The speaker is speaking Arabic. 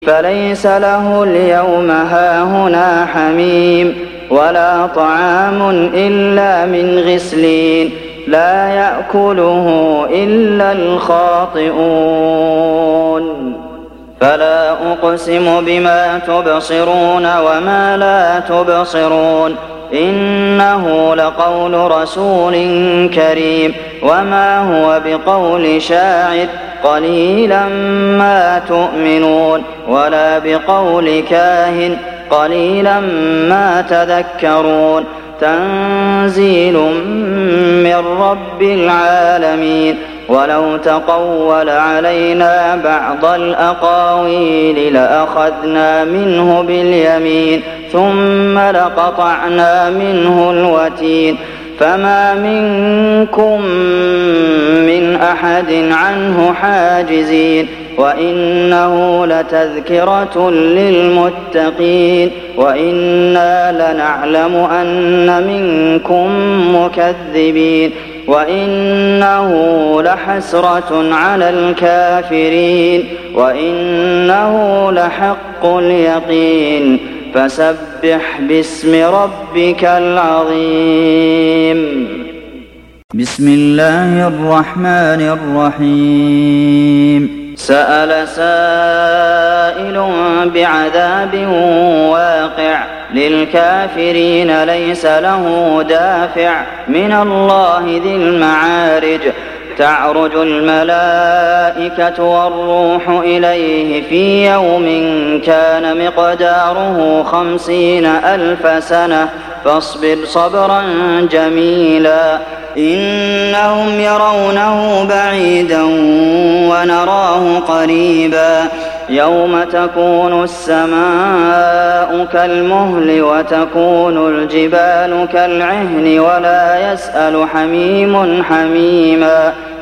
فليس له اليوم هاهنا حميم ولا طعام إلا من غسلين لا يأكله إلا الخاطئون فلا أقسم بما تبصرون وما لا تبصرون إنه لقول رسول كريم وما هو بقول شاعر قليلا ما تؤمنون ولا بقول كاهن قليلا ما تذكرون تنزيل من رب العالمين ولو تقول علينا بعض الأقاويل لأخذنا منه باليمين ثم لقطعنا منه الوتين فما منكم من أحد عنه حاجزين وإنه لتذكرة للمتقين وإنا لنعلم أن منكم مكذبين وإنه لحسرة على الكافرين وإنه لحق اليقين فسبح باسم ربك العظيم بسم الله الرحمن الرحيم سأل سائل بعذاب واقع للكافرين ليس له دافع من الله ذي المعارج تعرج الملائكة والروح إليه في يوم كان مقداره 50,000 سنة فاصبر صبرا جميلا إنهم يرونه بعيدا ونراه قريبا يوم تكون السماء كالمهل وتكون الجبال كالعهن ولا يسأل حميم حميما